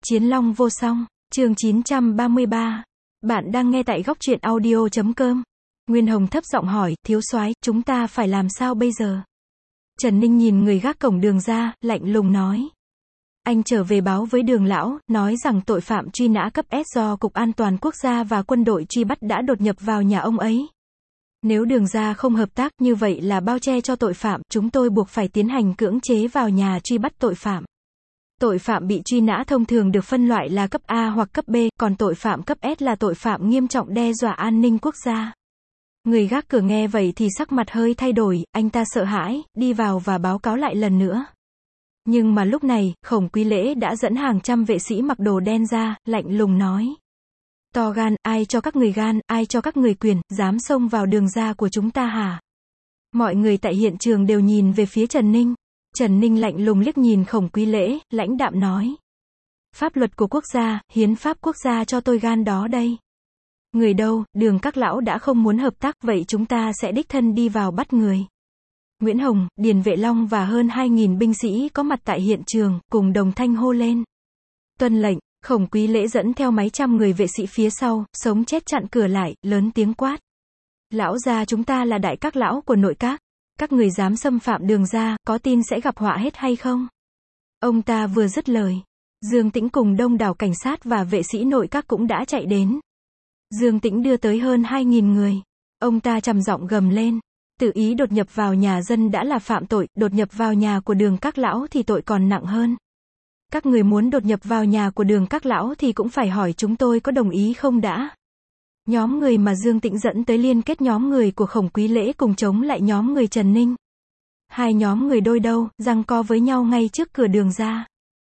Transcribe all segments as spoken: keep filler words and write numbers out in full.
Chiến Long vô song, chương chín trăm ba mươi ba. Bạn đang nghe tại góc truyện audio chấm com. Nguyên Hồng thấp giọng hỏi, thiếu soái, chúng ta phải làm sao bây giờ? Trần Ninh nhìn người gác cổng Đường ra, lạnh lùng nói. Anh trở về báo với Đường lão, nói rằng tội phạm truy nã cấp S do Cục An toàn Quốc gia và quân đội truy bắt đã đột nhập vào nhà ông ấy. Nếu Đường ra không hợp tác, như vậy là bao che cho tội phạm, chúng tôi buộc phải tiến hành cưỡng chế vào nhà truy bắt tội phạm. Tội phạm bị truy nã thông thường được phân loại là cấp A hoặc cấp B, còn tội phạm cấp S là tội phạm nghiêm trọng đe dọa an ninh quốc gia. Người gác cửa nghe vậy thì sắc mặt hơi thay đổi, anh ta sợ hãi, đi vào và báo cáo lại lần nữa. Nhưng mà lúc này, Khổng Quý Lễ đã dẫn hàng trăm vệ sĩ mặc đồ đen ra, lạnh lùng nói. To gan, ai cho các người gan, ai cho các người quyền, dám xông vào Đường ra của chúng ta hả? Mọi người tại hiện trường đều nhìn về phía Trần Ninh. Trần Ninh lạnh lùng liếc nhìn Khổng Quý Lễ, lãnh đạm nói. Pháp luật của quốc gia, hiến pháp quốc gia cho tôi gan đó đây. Người đâu, Đường các lão đã không muốn hợp tác, vậy chúng ta sẽ đích thân đi vào bắt người. Nguyễn Hồng, Điền Vệ Long và hơn hai nghìn binh sĩ có mặt tại hiện trường, cùng đồng thanh hô lên. Tuân lệnh. Khổng Quý Lễ dẫn theo mấy trăm người vệ sĩ phía sau, sống chết chặn cửa lại, lớn tiếng quát. Lão gia chúng ta là đại các lão của nội các. Các người dám xâm phạm Đường ra, có tin sẽ gặp họa hết hay không? Ông ta vừa dứt lời. Dương Tĩnh cùng đông đảo cảnh sát và vệ sĩ nội các cũng đã chạy đến. Dương Tĩnh đưa tới hơn hai nghìn người. Ông ta trầm giọng gầm lên. Tự ý đột nhập vào nhà dân đã là phạm tội, đột nhập vào nhà của Đường các lão thì tội còn nặng hơn. Các người muốn đột nhập vào nhà của Đường các lão thì cũng phải hỏi chúng tôi có đồng ý không đã. Nhóm người mà Dương Tĩnh dẫn tới liên kết nhóm người của Khổng Quý Lễ cùng chống lại nhóm người Trần Ninh. Hai nhóm người đôi đâu, giằng co với nhau ngay trước cửa Đường ra.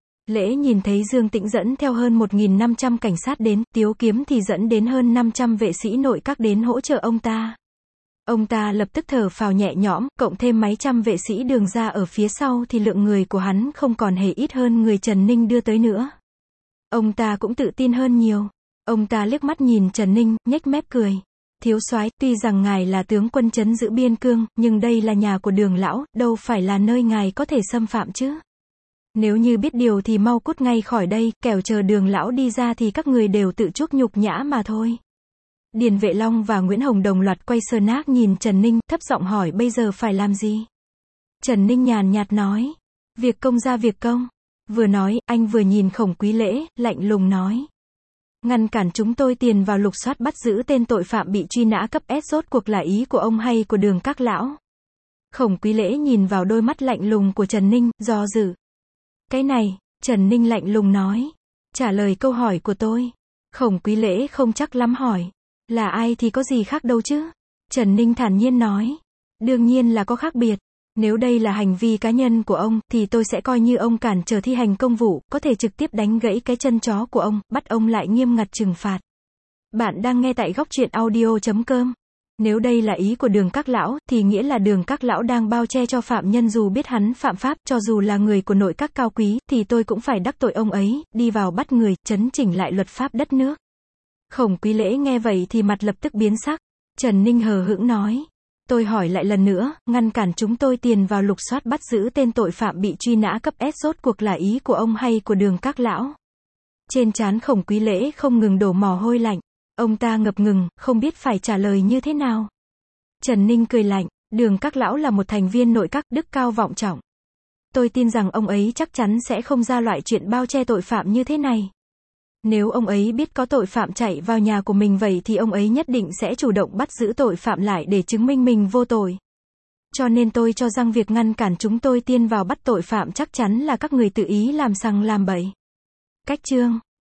Lễ nhìn thấy Dương Tĩnh dẫn theo hơn một nghìn năm trăm cảnh sát đến, Tiếu Kiếm thì dẫn đến hơn năm trăm vệ sĩ nội các đến hỗ trợ ông ta. Ông ta lập tức thở phào nhẹ nhõm, cộng thêm mấy trăm vệ sĩ Đường ra ở phía sau thì lượng người của hắn không còn hề ít hơn người Trần Ninh đưa tới nữa. Ông ta cũng tự tin hơn nhiều. Ông ta liếc mắt nhìn Trần Ninh, nhếch mép cười. Thiếu soái, tuy rằng ngài là tướng quân trấn giữ biên cương, nhưng đây là nhà của Đường lão, đâu phải là nơi ngài có thể xâm phạm chứ. Nếu như biết điều thì mau cút ngay khỏi đây, kẻo chờ Đường lão đi ra thì các người đều tự chuốc nhục nhã mà thôi. Điền Vệ Long và Nguyễn Hồng đồng loạt quay sơ nác nhìn Trần Ninh, thấp giọng hỏi bây giờ phải làm gì? Trần Ninh nhàn nhạt nói. Việc công ra việc công. Vừa nói, anh vừa nhìn Khổng Quý Lễ, lạnh lùng nói. Ngăn cản chúng tôi tiền vào lục soát bắt giữ tên tội phạm bị truy nã cấp S rốt cuộc là ý của ông hay của Đường các lão? Khổng Quý Lễ nhìn vào đôi mắt lạnh lùng của Trần Ninh, do dự. Cái này, Trần Ninh lạnh lùng nói. Trả lời câu hỏi của tôi. Khổng Quý Lễ không chắc lắm hỏi. Là ai thì có gì khác đâu chứ? Trần Ninh thản nhiên nói. Đương nhiên là có khác biệt. Nếu đây là hành vi cá nhân của ông, thì tôi sẽ coi như ông cản trở thi hành công vụ, có thể trực tiếp đánh gãy cái chân chó của ông, bắt ông lại nghiêm ngặt trừng phạt. Bạn đang nghe tại góc truyện audio chấm com. Nếu đây là ý của Đường các lão, thì nghĩa là Đường các lão đang bao che cho phạm nhân dù biết hắn phạm pháp, cho dù là người của nội các cao quý, thì tôi cũng phải đắc tội ông ấy, đi vào bắt người, chấn chỉnh lại luật pháp đất nước. Khổng Quý Lễ nghe vậy thì mặt lập tức biến sắc. Trần Ninh hờ hững nói. Tôi hỏi lại lần nữa, ngăn cản chúng tôi tiền vào lục soát bắt giữ tên tội phạm bị truy nã cấp S rốt cuộc là ý của ông hay của Đường các lão? Trên trán Khổng Quý Lễ không ngừng đổ mồ hôi lạnh. Ông ta ngập ngừng, không biết phải trả lời như thế nào. Trần Ninh cười lạnh. Đường các lão là một thành viên nội các, đức cao vọng trọng. Tôi tin rằng ông ấy chắc chắn sẽ không ra loại chuyện bao che tội phạm như thế này. Nếu ông ấy biết có tội phạm chạy vào nhà của mình vậy thì ông ấy nhất định sẽ chủ động bắt giữ tội phạm lại để chứng minh mình vô tội. Cho nên tôi cho rằng việc ngăn cản chúng tôi tiên vào bắt tội phạm chắc chắn là các người tự ý làm sằng làm bậy. Cách chương